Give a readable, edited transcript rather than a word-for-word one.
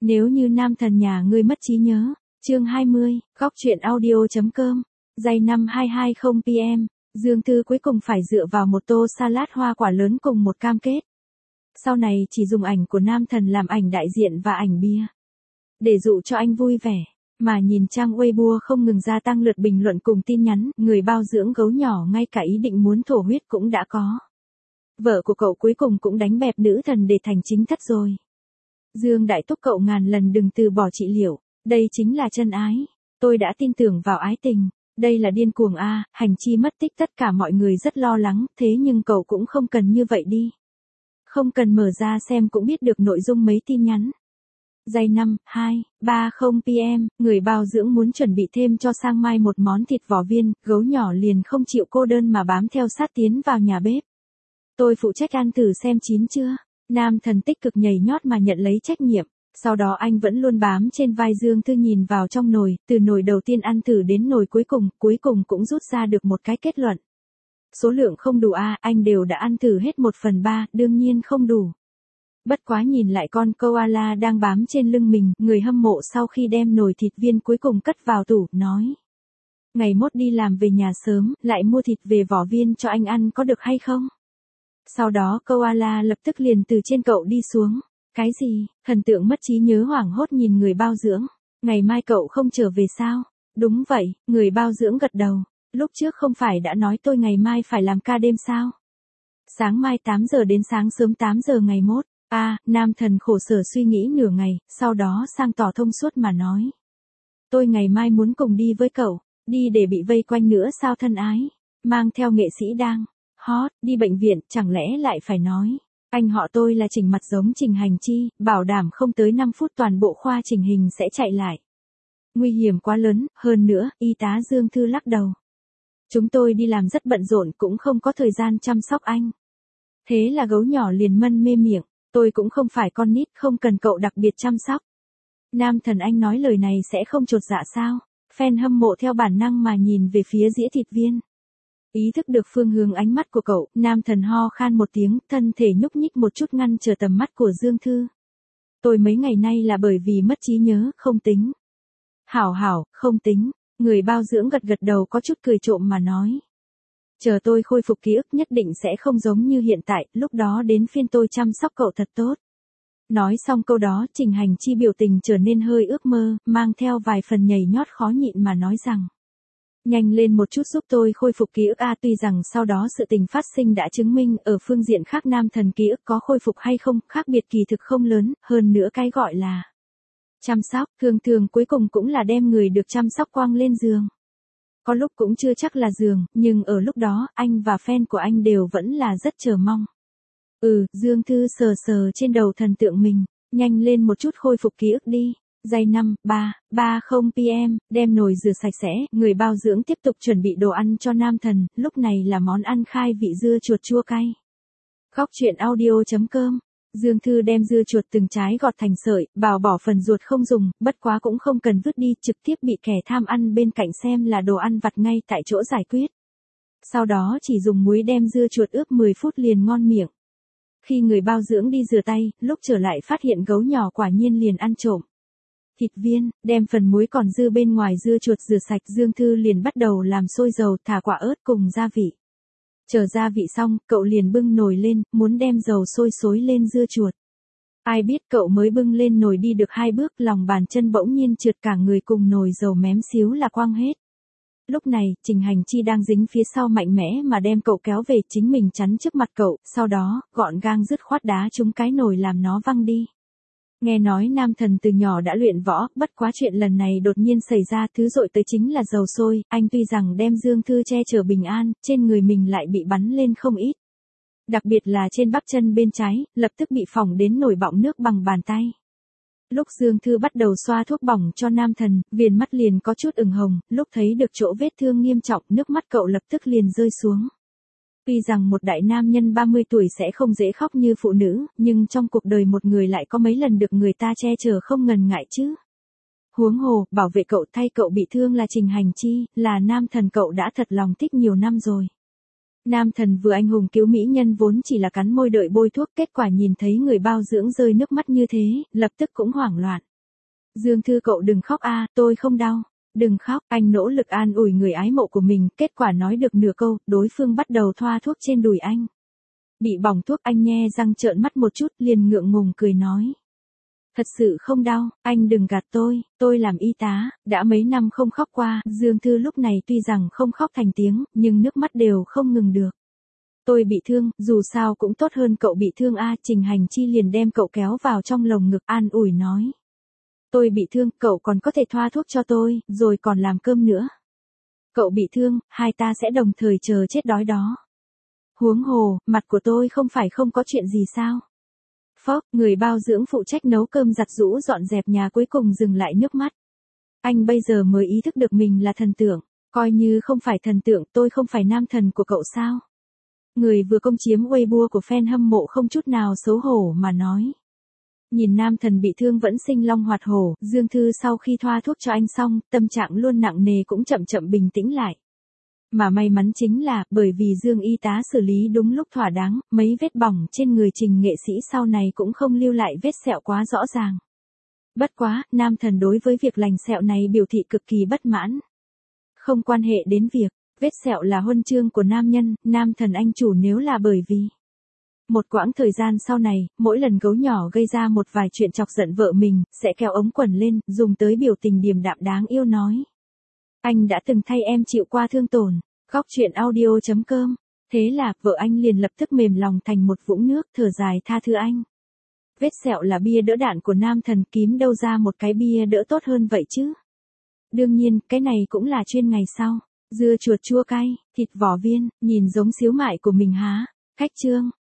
Nếu như nam thần nhà ngươi mất trí nhớ. Chương 20, góc truyện audio.com. Giây năm 220 PM, Dương Thư cuối cùng phải dựa vào một tô salad hoa quả lớn cùng một cam kết. Sau này chỉ dùng ảnh của nam thần làm ảnh đại diện và ảnh bia. Để dụ cho anh vui vẻ. Mà nhìn trang Weibo không ngừng gia tăng lượt bình luận cùng tin nhắn, người bao dưỡng gấu nhỏ ngay cả ý định muốn thổ huyết cũng đã có. Vợ của cậu cuối cùng cũng đánh bẹp nữ thần để thành chính thất rồi. Dương Đại Túc cậu ngàn lần đừng từ bỏ trị liệu, đây chính là chân ái. Tôi đã tin tưởng vào ái tình, đây là điên cuồng a, hành chi mất tích tất cả mọi người rất lo lắng, thế nhưng cậu cũng không cần như vậy đi. Không cần mở ra xem cũng biết được nội dung mấy tin nhắn. Giây 5, 2, 30 PM, người bao dưỡng muốn chuẩn bị thêm cho sang mai một món thịt vỏ viên, gấu nhỏ liền không chịu cô đơn mà bám theo sát tiến vào nhà bếp. Tôi phụ trách ăn thử xem chín chưa. Nam thần tích cực nhảy nhót mà nhận lấy trách nhiệm. Sau đó anh vẫn luôn bám trên vai Dương Thư nhìn vào trong nồi, từ nồi đầu tiên ăn thử đến nồi cuối cùng cũng rút ra được một cái kết luận. Số lượng không đủ anh đều đã ăn thử hết 1/3, đương nhiên không đủ. Bất quá nhìn lại con koala đang bám trên lưng mình, người hâm mộ sau khi đem nồi thịt viên cuối cùng cất vào tủ, nói. Ngày mốt đi làm về nhà sớm, lại mua thịt về vỏ viên cho anh ăn có được hay không? Sau đó koala lập tức liền từ trên cậu đi xuống. Cái gì? Thần tượng mất trí nhớ hoảng hốt nhìn người bao dưỡng. Ngày mai cậu không trở về sao? Đúng vậy, người bao dưỡng gật đầu. Lúc trước không phải đã nói tôi ngày mai phải làm ca đêm sao? Sáng mai 8 giờ đến sáng sớm 8 giờ ngày mốt. Nam thần khổ sở suy nghĩ nửa ngày, sau đó sang tỏ thông suốt mà nói. Tôi ngày mai muốn cùng đi với cậu, đi để bị vây quanh nữa sao thân ái? Mang theo nghệ sĩ đang hot, đi bệnh viện, chẳng lẽ lại phải nói. Anh họ tôi là chỉnh mặt giống Trình Hành Chi, bảo đảm không tới 5 phút toàn bộ khoa chỉnh hình sẽ chạy lại. Nguy hiểm quá lớn, hơn nữa, y tá Dương Thư lắc đầu. Chúng tôi đi làm rất bận rộn cũng không có thời gian chăm sóc anh. Thế là gấu nhỏ liền mân mê miệng, tôi cũng không phải con nít không cần cậu đặc biệt chăm sóc. Nam thần anh nói lời này sẽ không chột dạ sao? Fan hâm mộ theo bản năng mà nhìn về phía dĩa thịt viên. Ý thức được phương hướng ánh mắt của cậu, nam thần ho khan một tiếng, thân thể nhúc nhích một chút ngăn trở tầm mắt của Dương Thư. Tôi mấy ngày nay là bởi vì mất trí nhớ, không tính. Hảo, không tính, người bao dưỡng gật đầu có chút cười trộm mà nói. Chờ tôi khôi phục ký ức nhất định sẽ không giống như hiện tại, lúc đó đến phiên tôi chăm sóc cậu thật tốt. Nói xong câu đó, Trình Hành Chi biểu tình trở nên hơi ước mơ, mang theo vài phần nhảy nhót khó nhịn mà nói rằng. Nhanh lên một chút giúp tôi khôi phục ký ức tuy rằng sau đó sự tình phát sinh đã chứng minh ở phương diện khác nam thần ký ức có khôi phục hay không, khác biệt kỳ thực không lớn, hơn nữa cái gọi là chăm sóc, thường cuối cùng cũng là đem người được chăm sóc quăng lên giường. Có lúc cũng chưa chắc là giường, nhưng ở lúc đó, anh và fan của anh đều vẫn là rất chờ mong. Dương Thư sờ trên đầu thần tượng mình, nhanh lên một chút khôi phục ký ức đi. Giây 5, 3, 30 PM, đem nồi rửa sạch sẽ, người bao dưỡng tiếp tục chuẩn bị đồ ăn cho nam thần, lúc này là món ăn khai vị dưa chuột chua cay. Góc truyện audio.com. Dương Thư đem dưa chuột từng trái gọt thành sợi, bào bỏ phần ruột không dùng, bất quá cũng không cần vứt đi, trực tiếp bị kẻ tham ăn bên cạnh xem là đồ ăn vặt ngay tại chỗ giải quyết. Sau đó chỉ dùng muối đem dưa chuột ướp 10 phút liền ngon miệng. Khi người bao dưỡng đi rửa tay, lúc trở lại phát hiện gấu nhỏ quả nhiên liền ăn trộm thịt viên, đem phần muối còn dư bên ngoài dưa chuột rửa sạch, Dương Thư liền bắt đầu làm sôi dầu, thả quả ớt cùng gia vị. Chờ gia vị xong, cậu liền bưng nồi lên, muốn đem dầu sôi xối lên dưa chuột. Ai biết cậu mới bưng lên nồi đi được 2 bước, lòng bàn chân bỗng nhiên trượt cả người cùng nồi dầu mém xíu là quăng hết. Lúc này, Trình Hành Chi đang dính phía sau mạnh mẽ mà đem cậu kéo về, chính mình chắn trước mặt cậu, sau đó, gọn gàng dứt khoát đá trúng cái nồi làm nó văng đi. Nghe nói nam thần từ nhỏ đã luyện võ, bất quá chuyện lần này đột nhiên xảy ra, thứ dội tới chính là dầu sôi, anh tuy rằng đem Dương Thư che chở bình an, trên người mình lại bị bắn lên không ít. Đặc biệt là trên bắp chân bên trái, lập tức bị phỏng đến nổi bọng nước bằng bàn tay. Lúc Dương Thư bắt đầu xoa thuốc bỏng cho nam thần, viền mắt liền có chút ửng hồng, lúc thấy được chỗ vết thương nghiêm trọng, nước mắt cậu lập tức liền rơi xuống. Tuy rằng một đại nam nhân 30 tuổi sẽ không dễ khóc như phụ nữ, nhưng trong cuộc đời một người lại có mấy lần được người ta che chở không ngần ngại chứ. Huống hồ, bảo vệ cậu thay cậu bị thương là Trình Hành Chi, là nam thần cậu đã thật lòng thích nhiều năm rồi. Nam thần vừa anh hùng cứu mỹ nhân vốn chỉ là cắn môi đợi bôi thuốc, kết quả nhìn thấy người bao dưỡng rơi nước mắt như thế, lập tức cũng hoảng loạn. Dương Thư cậu đừng khóc a, tôi không đau. Đừng khóc, anh nỗ lực an ủi người ái mộ của mình, kết quả nói được nửa câu, đối phương bắt đầu thoa thuốc trên đùi anh. Bị bỏng thuốc anh nhe răng trợn mắt một chút liền ngượng ngùng cười nói. Thật sự không đau, anh đừng gạt tôi làm y tá, đã mấy năm không khóc qua, Dương Thư lúc này tuy rằng không khóc thành tiếng, nhưng nước mắt đều không ngừng được. Tôi bị thương, dù sao cũng tốt hơn cậu bị thương a. Trình Hành Chi liền đem cậu kéo vào trong lồng ngực an ủi nói. Tôi bị thương, cậu còn có thể thoa thuốc cho tôi, rồi còn làm cơm nữa. Cậu bị thương, hai ta sẽ đồng thời chờ chết đói đó. Huống hồ, mặt của tôi không phải không có chuyện gì sao? Phốc, người bao dưỡng phụ trách nấu cơm giặt giũ dọn dẹp nhà cuối cùng dừng lại nước mắt. Anh bây giờ mới ý thức được mình là thần tượng, coi như không phải thần tượng tôi không phải nam thần của cậu sao? Người vừa công chiếm Weibo của fan hâm mộ không chút nào xấu hổ mà nói. Nhìn nam thần bị thương vẫn sinh long hoạt hổ, Dương Thư sau khi thoa thuốc cho anh xong, tâm trạng luôn nặng nề cũng chậm chậm bình tĩnh lại. Mà may mắn chính là, bởi vì Dương y tá xử lý đúng lúc thỏa đáng, mấy vết bỏng trên người Trình nghệ sĩ sau này cũng không lưu lại vết sẹo quá rõ ràng. Bất quá, nam thần đối với việc lành sẹo này biểu thị cực kỳ bất mãn. Không quan hệ đến việc, vết sẹo là huân chương của nam nhân, nam thần anh chủ nếu là bởi vì. Một quãng thời gian sau này, mỗi lần gấu nhỏ gây ra một vài chuyện chọc giận vợ mình, sẽ kéo ống quần lên, dùng tới biểu tình điềm đạm đáng yêu nói. Anh đã từng thay em chịu qua thương tổn, góc chuyện audio.com. Thế là, vợ anh liền lập tức mềm lòng thành một vũng nước, thở dài tha thứ anh. Vết sẹo là bia đỡ đạn của nam thần, kiếm đâu ra một cái bia đỡ tốt hơn vậy chứ. Đương nhiên, cái này cũng là chuyên ngày sau. Dưa chuột chua cay, thịt vỏ viên, nhìn giống xíu mại của mình há. Khách chương.